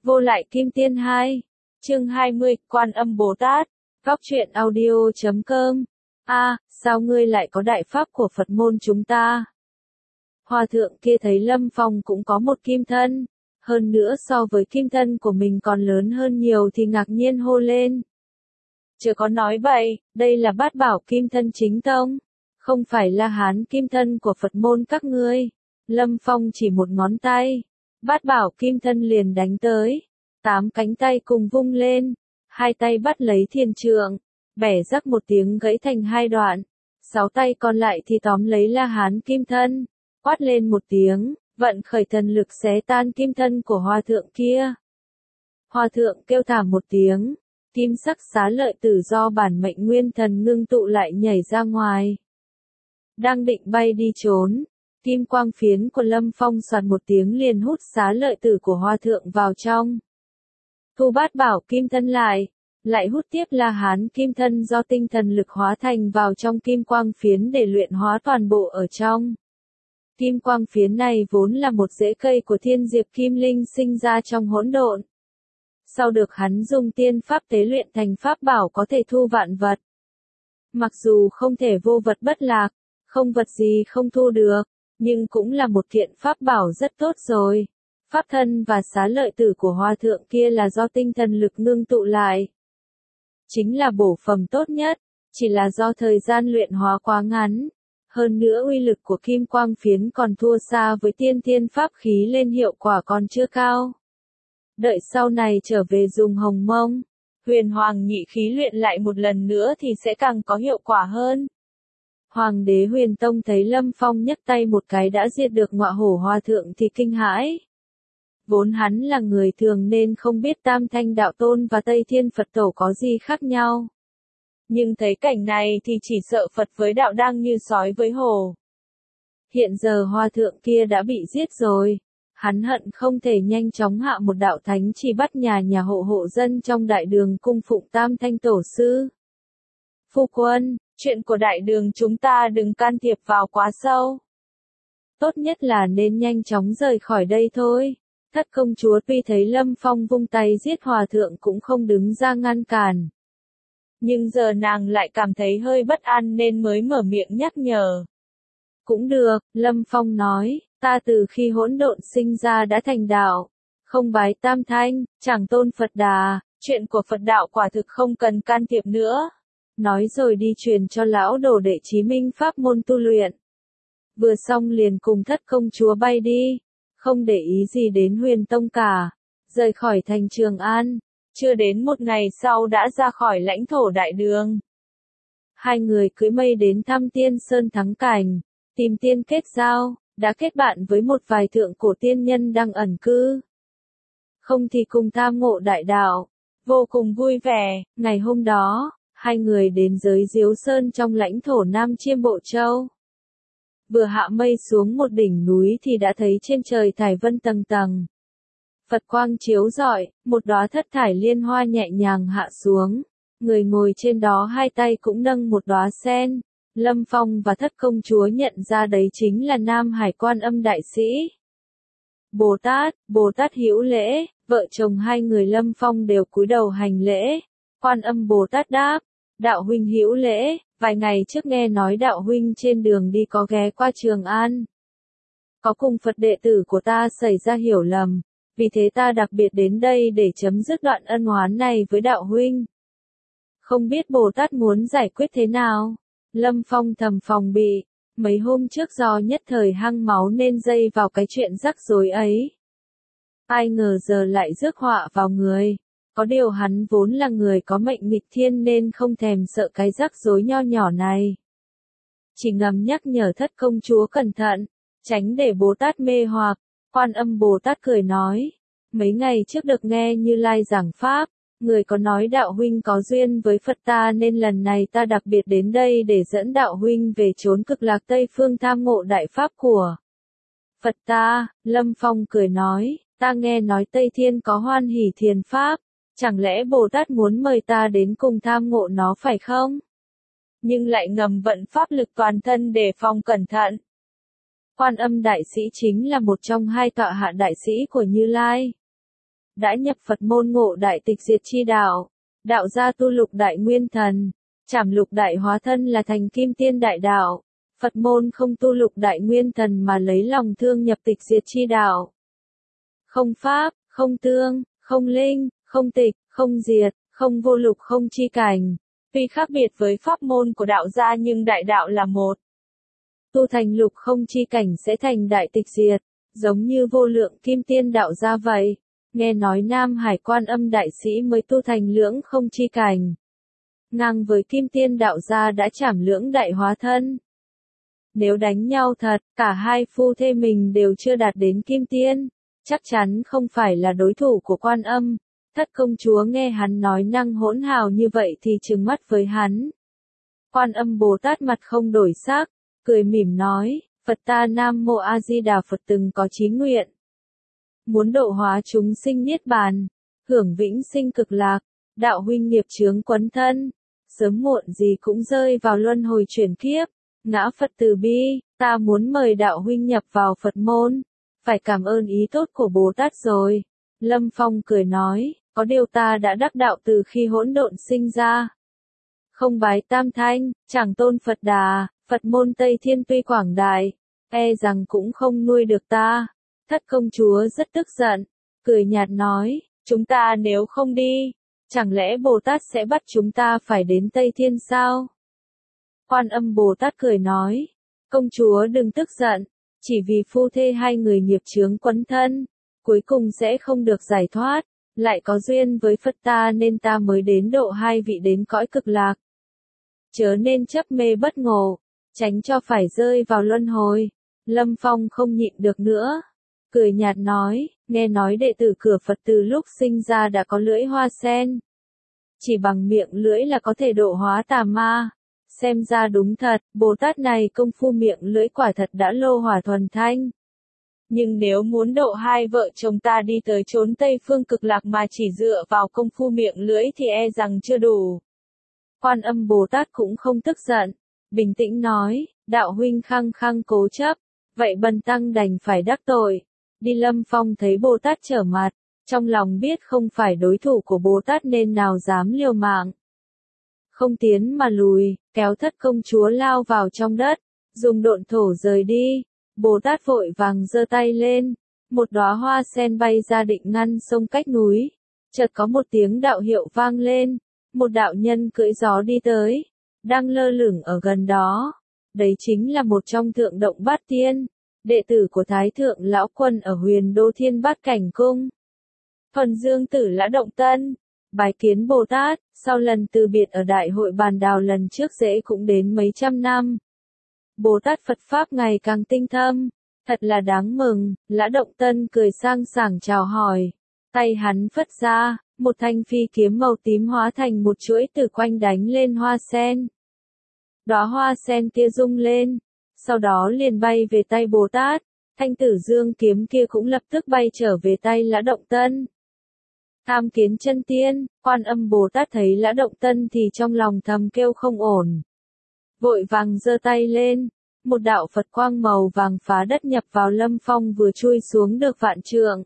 Vô lại Kim Tiên 2. Chương 20, Quan Âm Bồ Tát. Góc truyện audio.com. Sao ngươi lại có đại pháp của Phật môn chúng ta? Hòa thượng kia thấy Lâm Phong cũng có một kim thân, hơn nữa so với kim thân của mình còn lớn hơn nhiều thì ngạc nhiên hô lên. Chớ có nói bậy, đây là bát bảo kim thân chính tông, không phải La Hán kim thân của Phật môn các ngươi. Lâm Phong chỉ một ngón tay, bát bảo kim thân liền đánh tới, 8 cánh tay cùng vung lên, 2 tay bắt lấy thiên trượng, bẻ rắc một tiếng gãy thành 2 đoạn, 6 tay còn lại thì tóm lấy La Hán kim thân, quát lên một tiếng, vận khởi thần lực xé tan kim thân của hòa thượng kia. Hòa thượng kêu thảm một tiếng, kim sắc xá lợi tử do bản mệnh nguyên thần ngưng tụ lại nhảy ra ngoài. Đang định bay đi trốn, kim quang phiến của Lâm Phong soạt một tiếng liền hút xá lợi tử của hòa thượng vào trong. Thu bát bảo kim thân lại hút tiếp La Hán kim thân do tinh thần lực hóa thành vào trong kim quang phiến để luyện hóa toàn bộ ở trong. Kim quang phiến này vốn là một rễ cây của thiên diệp kim linh sinh ra trong hỗn độn. Sau được hắn dùng tiên pháp tế luyện thành pháp bảo có thể thu vạn vật. Mặc dù không thể vô vật bất lạc, không vật gì không thu được, nhưng cũng là một kiện pháp bảo rất tốt rồi. Pháp thân và xá lợi tử của hòa thượng kia là do tinh thần lực ngưng tụ lại. Chính là bổ phẩm tốt nhất, chỉ là do thời gian luyện hóa quá ngắn. Hơn nữa uy lực của kim quang phiến còn thua xa với tiên thiên pháp khí lên hiệu quả còn chưa cao. Đợi sau này trở về dùng hồng mông, huyền hoàng nhị khí luyện lại một lần nữa thì sẽ càng có hiệu quả hơn. Hoàng đế Huyền Tông thấy Lâm Phong nhấc tay một cái đã diệt được ngọa hổ hòa thượng thì kinh hãi. Vốn hắn là người thường nên không biết Tam Thanh Đạo Tôn và Tây Thiên Phật Tổ có gì khác nhau. Nhưng thấy cảnh này thì chỉ sợ Phật với đạo đang như sói với hổ. Hiện giờ hòa thượng kia đã bị giết rồi. Hắn hận không thể nhanh chóng hạ một đạo thánh chỉ bắt nhà hộ dân trong đại đường cung phụng Tam Thanh Tổ Sư. Phu quân, chuyện của đại đường chúng ta đừng can thiệp vào quá sâu. Tốt nhất là nên nhanh chóng rời khỏi đây thôi. Thất công chúa tuy thấy Lâm Phong vung tay giết hòa thượng cũng không đứng ra ngăn cản. Nhưng giờ nàng lại cảm thấy hơi bất an nên mới mở miệng nhắc nhở. Cũng được, Lâm Phong nói, ta từ khi hỗn độn sinh ra đã thành đạo, không bái Tam Thanh, chẳng tôn Phật Đà, chuyện của Phật đạo quả thực không cần can thiệp nữa. Nói rồi đi truyền cho lão đồ đệ Chí Minh pháp môn tu luyện. Vừa xong liền cùng thất công chúa bay đi, không để ý gì đến Huyền Tông cả, rời khỏi thành Trường An. Chưa đến một ngày sau đã ra khỏi lãnh thổ đại đường. Hai người cưỡi mây đến thăm Tiên Sơn Thắng Cảnh, tìm tiên kết giao, đã kết bạn với một vài thượng cổ tiên nhân đang ẩn cư. Không thì cùng tham ngộ đại đạo, vô cùng vui vẻ. Ngày hôm đó, hai người đến giới Diếu Sơn trong lãnh thổ Nam Chiêm Bộ Châu. Vừa hạ mây xuống một đỉnh núi thì đã thấy trên trời thải vân tầng tầng. Phật quang chiếu rọi, một đóa thất thải liên hoa nhẹ nhàng hạ xuống, người ngồi trên đó hai tay cũng nâng một đóa sen. Lâm Phong và thất công chúa nhận ra đấy chính là Nam Hải Quan Âm đại sĩ. Bồ Tát hữu lễ, vợ chồng hai người Lâm Phong đều cúi đầu hành lễ. Quan Âm Bồ Tát đáp, đạo huynh hữu lễ, vài ngày trước nghe nói đạo huynh trên đường đi có ghé qua Trường An. Có cùng Phật đệ tử của ta xảy ra hiểu lầm. Vì thế ta đặc biệt đến đây để chấm dứt đoạn ân oán này với đạo huynh. Không biết Bồ Tát muốn giải quyết thế nào? Lâm Phong thầm phòng bị, mấy hôm trước do nhất thời hăng máu nên dây vào cái chuyện rắc rối ấy. Ai ngờ giờ lại rước họa vào người. Có điều hắn vốn là người có mệnh nghịch thiên nên không thèm sợ cái rắc rối nho nhỏ này. Chỉ ngầm nhắc nhở thất công chúa cẩn thận, tránh để Bồ Tát mê hoặc. Quan Âm Bồ Tát cười nói, mấy ngày trước được nghe Như Lai giảng pháp, người có nói đạo huynh có duyên với Phật ta nên lần này ta đặc biệt đến đây để dẫn đạo huynh về chốn cực lạc Tây Phương tham ngộ đại pháp của Phật ta. Lâm Phong cười nói, ta nghe nói Tây Thiên có Hoan Hỷ Thiền Pháp, chẳng lẽ Bồ Tát muốn mời ta đến cùng tham ngộ nó phải không? Nhưng lại ngầm vận pháp lực toàn thân để phòng cẩn thận. Quan Âm đại sĩ chính là một trong hai tọa hạ đại sĩ của Như Lai. đã nhập Phật môn ngộ đại tịch diệt chi đạo, đạo gia tu lục đại nguyên thần, trảm lục đại hóa thân là thành kim tiên đại đạo. Phật môn không tu lục đại nguyên thần mà lấy lòng thương nhập tịch diệt chi đạo. Không pháp, không tương, không linh, không tịch, không diệt, không vô lục không chi cảnh. Tuy khác biệt với pháp môn của đạo gia nhưng đại đạo là một. Tu thành lục không chi cảnh sẽ thành đại tịch diệt, giống như vô lượng kim tiên đạo gia vậy. Nghe nói Nam Hải Quan Âm đại sĩ mới tu thành lưỡng không chi cảnh. Ngang với kim tiên đạo gia đã trảm lưỡng đại hóa thân. Nếu đánh nhau thật, cả hai phu thê mình đều chưa đạt đến kim tiên, chắc chắn không phải là đối thủ của Quan Âm. Thất công chúa nghe hắn nói năng hỗn hào như vậy thì trừng mắt với hắn. Quan Âm Bồ Tát mặt không đổi sắc, cười mỉm nói, Phật ta Nam Mô A Di Đà Phật từng có chí nguyện. Muốn độ hóa chúng sinh niết bàn, hưởng vĩnh sinh cực lạc, đạo huynh nghiệp chướng quấn thân, sớm muộn gì cũng rơi vào luân hồi chuyển kiếp, ngã Phật từ bi, ta muốn mời đạo huynh nhập vào Phật môn, phải cảm ơn ý tốt của Bồ Tát rồi. Lâm Phong cười nói, có điều ta đã đắc đạo từ khi hỗn độn sinh ra. Không bái Tam Thanh, chẳng tôn Phật Đà, Phật môn Tây Thiên tuy quảng đại, e rằng cũng không nuôi được ta. Thất công chúa rất tức giận, cười nhạt nói, chúng ta nếu không đi, chẳng lẽ Bồ Tát sẽ bắt chúng ta phải đến Tây Thiên sao? Quan Âm Bồ Tát cười nói, công chúa đừng tức giận, chỉ vì phu thê hai người nghiệp chướng quấn thân, cuối cùng sẽ không được giải thoát, lại có duyên với Phật ta nên ta mới đến độ hai vị đến cõi cực lạc. Chớ nên chấp mê bất ngộ, tránh cho phải rơi vào luân hồi. Lâm Phong không nhịn được nữa, cười nhạt nói, nghe nói đệ tử cửa Phật từ lúc sinh ra đã có lưỡi hoa sen. Chỉ bằng miệng lưỡi là có thể độ hóa tà ma. Xem ra đúng thật, Bồ Tát này công phu miệng lưỡi quả thật đã lô hỏa thuần thanh. Nhưng nếu muốn độ hai vợ chồng ta đi tới chốn Tây Phương cực lạc mà chỉ dựa vào công phu miệng lưỡi thì e rằng chưa đủ. Quan Âm Bồ Tát cũng không tức giận, bình tĩnh nói, đạo huynh khăng khăng cố chấp, vậy bần tăng đành phải đắc tội. Đi. Lâm Phong thấy Bồ Tát trở mặt, trong lòng biết không phải đối thủ của Bồ Tát nên nào dám liều mạng. Không tiến mà lùi, kéo thất công chúa lao vào trong đất, dùng độn thổ rời đi. Bồ Tát vội vàng giơ tay lên, một đóa hoa sen bay ra định ngăn sông cách núi. Chợt có một tiếng đạo hiệu vang lên, một đạo nhân cưỡi gió đi tới, đang lơ lửng ở gần đó. Đấy chính là một trong thượng động bát tiên, đệ tử của Thái Thượng Lão Quân ở Huyền Đô Thiên Bát Cảnh Cung. Thuần Dương Tử Lã Động Tân, bái kiến Bồ Tát, sau lần từ biệt ở Đại hội Bàn Đào lần trước dễ cũng đến mấy trăm năm. Bồ Tát Phật Pháp ngày càng tinh thâm, thật là đáng mừng. Lã Động Tân cười sang sảng chào hỏi, tay hắn phất ra, một thanh phi kiếm màu tím hóa thành một chuỗi tử quanh đánh lên hoa sen. Đóa hoa sen kia rung lên, sau đó liền bay về tay Bồ Tát, thanh tử dương kiếm kia cũng lập tức bay trở về tay Lã Động Tân. Tham kiến chân tiên, Quan Âm Bồ Tát thấy Lã Động Tân thì trong lòng thầm kêu không ổn. Vội vàng giơ tay lên, một đạo Phật quang màu vàng phá đất nhập vào Lâm Phong vừa chui xuống được vạn trượng.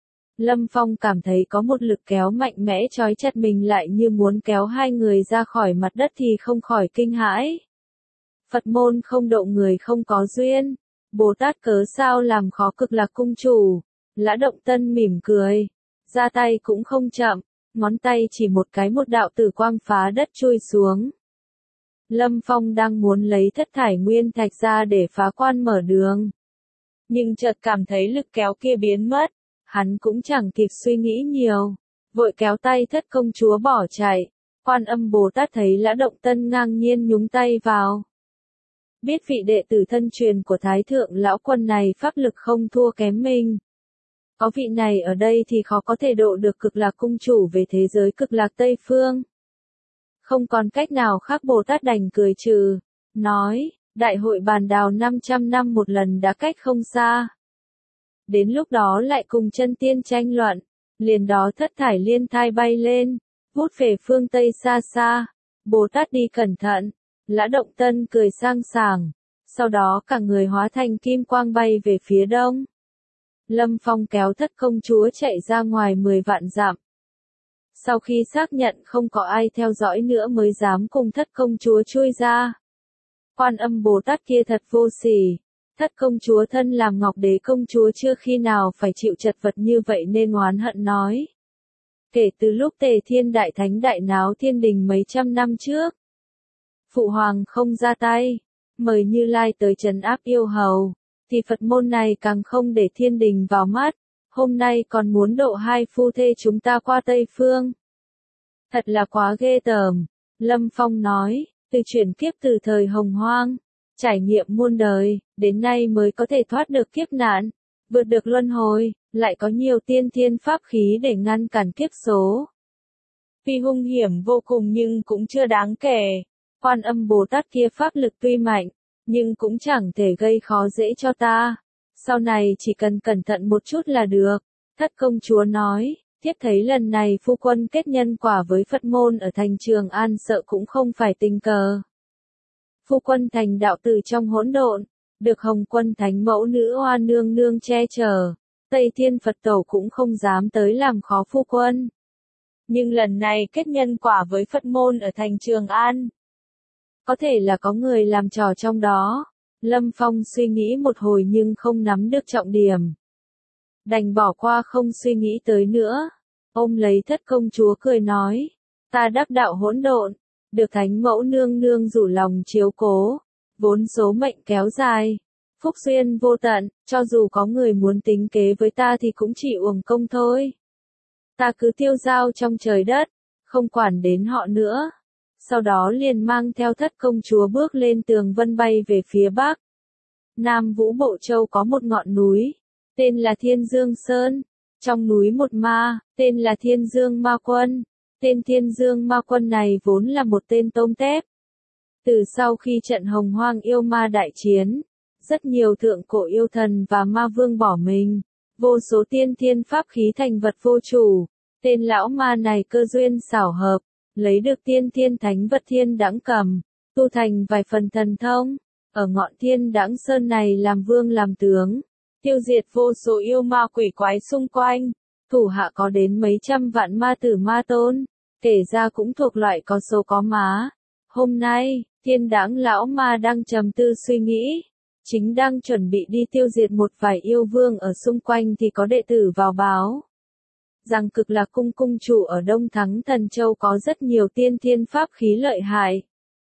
Lâm Phong cảm thấy có một lực kéo mạnh mẽ trói chặt mình lại như muốn kéo hai người ra khỏi mặt đất thì không khỏi kinh hãi. Phật môn không độ người không có duyên, Bồ Tát cớ sao làm khó Cực Lạc cung chủ. Lã Động Tân mỉm cười, ra tay cũng không chậm, ngón tay chỉ một cái một đạo tử quang phá đất chui xuống. Lâm Phong đang muốn lấy thất thải nguyên thạch ra để phá quan mở đường. Nhưng chợt cảm thấy lực kéo kia biến mất, hắn cũng chẳng kịp suy nghĩ nhiều, vội kéo tay thất công chúa bỏ chạy. Quan Âm Bồ Tát thấy Lã Động Tân ngang nhiên nhúng tay vào. Biết vị đệ tử thân truyền của Thái Thượng Lão Quân này pháp lực không thua kém mình. Có vị này ở đây thì khó có thể độ được Cực Lạc cung chủ về thế giới Cực Lạc Tây Phương. Không còn cách nào khác, Bồ Tát đành cười trừ, nói, Đại hội Bàn Đào 500 năm một lần đã cách không xa. Đến lúc đó lại cùng chân tiên tranh luận, liền đó thất thải liên thai bay lên, vút về phương Tây xa xa. Bồ Tát đi cẩn thận. Lã Động Tân cười sang sảng, sau đó cả người hóa thành kim quang bay về phía đông. Lâm Phong kéo thất công chúa chạy ra ngoài 10 vạn dặm. Sau khi xác nhận không có ai theo dõi nữa mới dám cùng thất công chúa chui ra. Quan Âm Bồ Tát kia thật vô sỉ. Thất công chúa thân làm Ngọc Đế công chúa chưa khi nào phải chịu chật vật như vậy nên oán hận nói. Kể từ lúc Tề Thiên Đại Thánh đại náo thiên đình mấy trăm năm trước, Phụ Hoàng không ra tay, mời Như Lai tới trấn áp yêu hầu, thì Phật môn này càng không để thiên đình vào mắt, hôm nay còn muốn độ hai phu thê chúng ta qua Tây Phương. Thật là quá ghê tởm, Lâm Phong nói, từ chuyển kiếp từ thời Hồng Hoang, trải nghiệm muôn đời, đến nay mới có thể thoát được kiếp nạn, vượt được luân hồi, lại có nhiều tiên thiên pháp khí để ngăn cản kiếp số. Tuy hung hiểm vô cùng nhưng cũng chưa đáng kể. Quan Âm Bồ Tát kia pháp lực tuy mạnh, nhưng cũng chẳng thể gây khó dễ cho ta. Sau này chỉ cần cẩn thận một chút là được. Thất công chúa nói, thiếp thấy lần này phu quân kết nhân quả với Phật môn ở thành Trường An sợ cũng không phải tình cờ. Phu quân thành đạo tử trong hỗn độn, được Hồng Quân Thánh Mẫu Nữ Hoa nương nương che chở, Tây Thiên Phật Tổ cũng không dám tới làm khó phu quân. Nhưng lần này kết nhân quả với Phật môn ở thành Trường An, có thể là có người làm trò trong đó. Lâm Phong suy nghĩ một hồi nhưng không nắm được trọng điểm. Đành bỏ qua không suy nghĩ tới nữa. Ôm lấy thất công chúa cười nói, ta đắc đạo hỗn độn, được Thánh Mẫu nương nương rủ lòng chiếu cố, vốn số mệnh kéo dài, phúc duyên vô tận, cho dù có người muốn tính kế với ta thì cũng chỉ uổng công thôi. Ta cứ tiêu dao trong trời đất, không quản đến họ nữa. Sau đó liền mang theo thất công chúa bước lên tường vân bay về phía bắc. Nam Vũ Bộ Châu có một ngọn núi, tên là Thiên Dương Sơn. Trong núi một ma, tên là Thiên Dương Ma Quân. Tên Thiên Dương Ma Quân này vốn là một tên tôm tép. Từ sau khi trận Hồng Hoang yêu ma đại chiến, rất nhiều thượng cổ yêu thần và ma vương bỏ mình, vô số tiên thiên pháp khí thành vật vô chủ. Tên lão ma này cơ duyên xảo hợp, lấy được tiên thiên thánh vật Thiên Đãng Cầm, tu thành vài phần thần thông, ở ngọn Thiên Đãng Sơn này làm vương làm tướng, tiêu diệt vô số yêu ma quỷ quái xung quanh, thủ hạ có đến mấy trăm vạn ma tử ma tôn, kể ra cũng thuộc loại có số có má. Hôm nay, Thiên Đãng lão ma đang trầm tư suy nghĩ, chính đang chuẩn bị đi tiêu diệt một vài yêu vương ở xung quanh thì có đệ tử vào báo rằng Cực Lạc Cung cung chủ ở Đông Thắng Thần Châu có rất nhiều tiên thiên pháp khí lợi hại.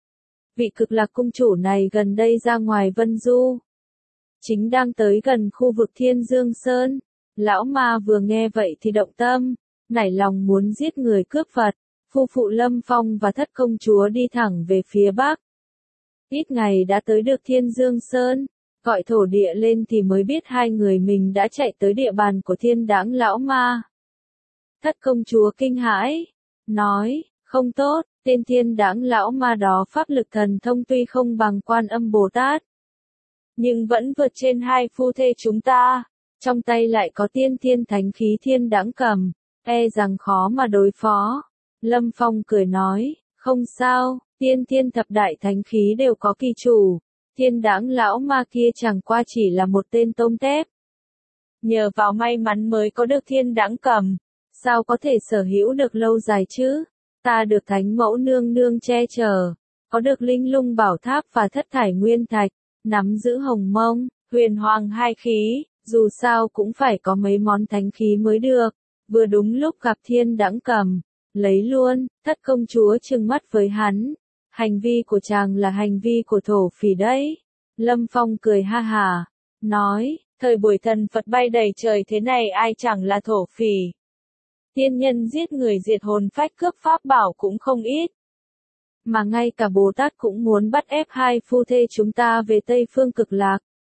Vị Cực Lạc cung chủ này gần đây ra ngoài Vân Du, chính đang tới gần khu vực Thiên Dương Sơn. Lão ma vừa nghe vậy thì động tâm, nảy lòng muốn giết người cướp vật. Phu phụ Lâm Phong và thất công chúa đi thẳng về phía bắc. Ít ngày đã tới được Thiên Dương Sơn, gọi thổ địa lên thì mới biết hai người mình đã chạy tới địa bàn của Thiên Đãng lão ma. Thất công chúa kinh hãi, nói, không tốt, tên Thiên Đãng lão ma đó pháp lực thần thông tuy không bằng Quan Âm Bồ Tát, nhưng vẫn vượt trên hai phu thê chúng ta, trong tay lại có tiên thiên thánh khí Thiên Đãng Cầm, e rằng khó mà đối phó. Lâm Phong cười nói, không sao, tiên thiên thập đại thánh khí đều có kỳ chủ, Thiên Đãng lão ma kia chẳng qua chỉ là một tên tôm tép. Nhờ vào may mắn mới có được Thiên Đãng Cầm, sao có thể sở hữu được lâu dài chứ? Ta được Thánh Mẫu nương nương che chở, có được Linh Lung Bảo Tháp và Thất Thải Nguyên Thạch, nắm giữ Hồng Mông, Huyền Hoàng hai khí, dù sao cũng phải có mấy món thánh khí mới được. Vừa đúng lúc gặp Thiên Đãng Cầm, lấy luôn. Thất công chúa trừng mắt với hắn, hành vi của chàng là hành vi của thổ phỉ đấy. Lâm Phong cười ha hà, nói, thời buổi thần Phật bay đầy trời thế này ai chẳng là thổ phỉ. Tiên nhân giết người diệt hồn phách cướp pháp bảo cũng không ít. Mà ngay cả Bồ Tát cũng muốn bắt ép hai phu thê chúng ta về Tây Phương Cực Lạc.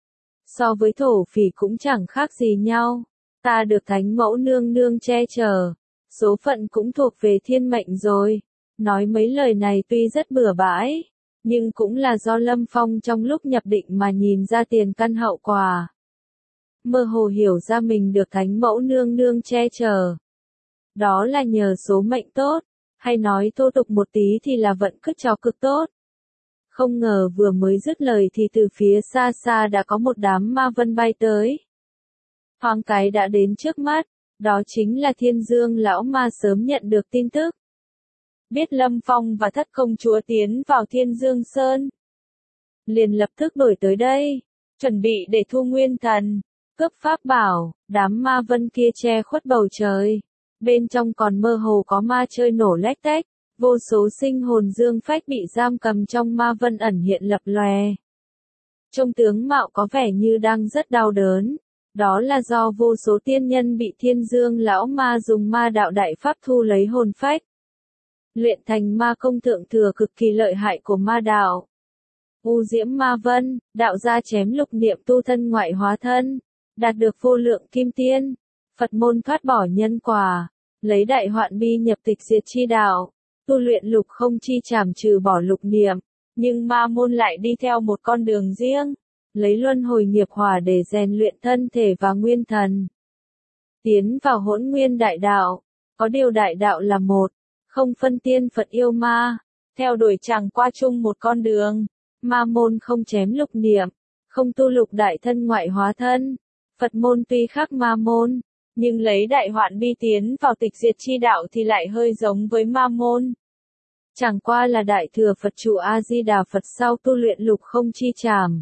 So với thổ phỉ cũng chẳng khác gì nhau. Ta được Thánh Mẫu nương nương che chở, số phận cũng thuộc về thiên mệnh rồi. Nói mấy lời này tuy rất bừa bãi, nhưng cũng là do Lâm Phong trong lúc nhập định mà nhìn ra tiền căn hậu quả. Mơ hồ hiểu ra mình được Thánh Mẫu nương nương che chở. Đó là nhờ số mệnh tốt, hay nói thô tục một tí thì là vận cứt chó cực tốt. Không ngờ vừa mới dứt lời thì từ phía xa xa đã có một đám ma vân bay tới. Thoáng cái đã đến trước mắt, đó chính là Thiên Dương lão ma sớm nhận được tin tức. Biết Lâm Phong và Thất công chúa tiến vào Thiên Dương Sơn. Liền lập tức đổi tới đây, chuẩn bị để thu nguyên thần, cướp pháp bảo, đám ma vân kia che khuất bầu trời. Bên trong còn mơ hồ có ma chơi nổ lách tách, vô số sinh hồn dương phách bị giam cầm trong ma vân ẩn hiện lập lòe. Trông tướng mạo có vẻ như đang rất đau đớn. Đó là do vô số tiên nhân bị Thiên Dương lão ma dùng ma đạo đại pháp thu lấy hồn phách. Luyện thành ma công thượng thừa cực kỳ lợi hại của ma đạo. U diễm ma vân, đạo gia chém lục niệm tu thân ngoại hóa thân, đạt được vô lượng kim tiên. Phật môn thoát bỏ nhân quả, lấy đại hoạn bi nhập tịch diệt chi đạo, tu luyện lục không chi trảm trừ bỏ lục niệm, nhưng ma môn lại đi theo một con đường riêng, lấy luân hồi nghiệp hỏa để rèn luyện thân thể và nguyên thần. Tiến vào hỗn nguyên đại đạo, có điều đại đạo là một, không phân tiên Phật yêu ma, theo đuổi chẳng qua chung một con đường. Ma môn không chém lục niệm, không tu lục đại thân ngoại hóa thân. Phật môn tuy khác ma môn, nhưng lấy đại hoạn bi tiến vào tịch diệt chi đạo thì lại hơi giống với ma môn. Chẳng qua là đại thừa Phật trụ A-di-đà Phật sau tu luyện lục không chi trảm.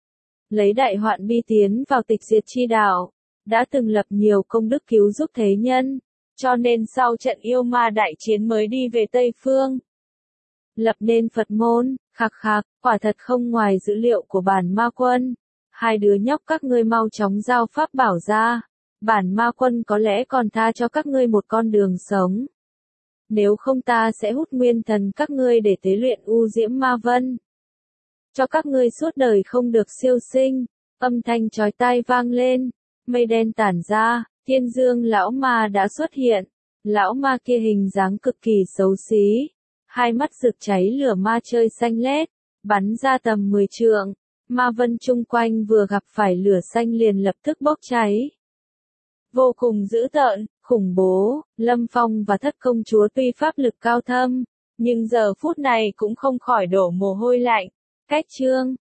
Lấy đại hoạn bi tiến vào tịch diệt chi đạo, đã từng lập nhiều công đức cứu giúp thế nhân, cho nên sau trận yêu ma đại chiến mới đi về Tây Phương. Lập nên Phật môn, khạc khạc, quả thật không ngoài dữ liệu của bản ma quân. Hai đứa nhóc các ngươi mau chóng giao pháp bảo ra, bản ma quân có lẽ còn tha cho các ngươi một con đường sống. Nếu không ta sẽ hút nguyên thần các ngươi để tế luyện u diễm ma vân. Cho các ngươi suốt đời không được siêu sinh. Âm thanh chói tai vang lên, mây đen tản ra, Thiên Dương lão ma đã xuất hiện. Lão ma kia hình dáng cực kỳ xấu xí, hai mắt rực cháy lửa ma chơi xanh lét, bắn ra tầm 10 trượng. Ma vân chung quanh vừa gặp phải lửa xanh liền lập tức bốc cháy. Vô cùng dữ tợn, khủng bố. Lâm Phong và Thất công chúa tuy pháp lực cao thâm, nhưng giờ phút này cũng không khỏi đổ mồ hôi lạnh. Cách chương